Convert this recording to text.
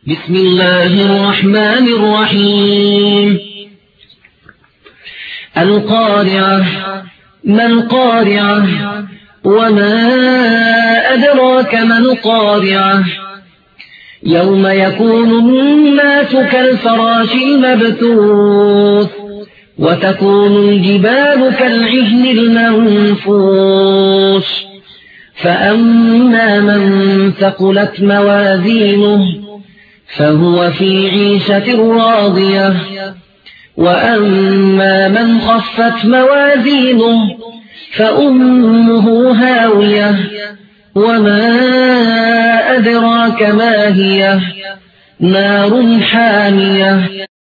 بسم الله الرحمن الرحيم. القارعة. ما القارعة؟ وما أدراك ما القارعة؟ يوم يكون الناس كالفراش المبثوث وتكون الجبال كالعهن المنفوش فأما من ثقلت موازينه فهو في عيشة راضية وأما من خفت موازينه فأمه هاوية وما أدراك ما هي نار حامية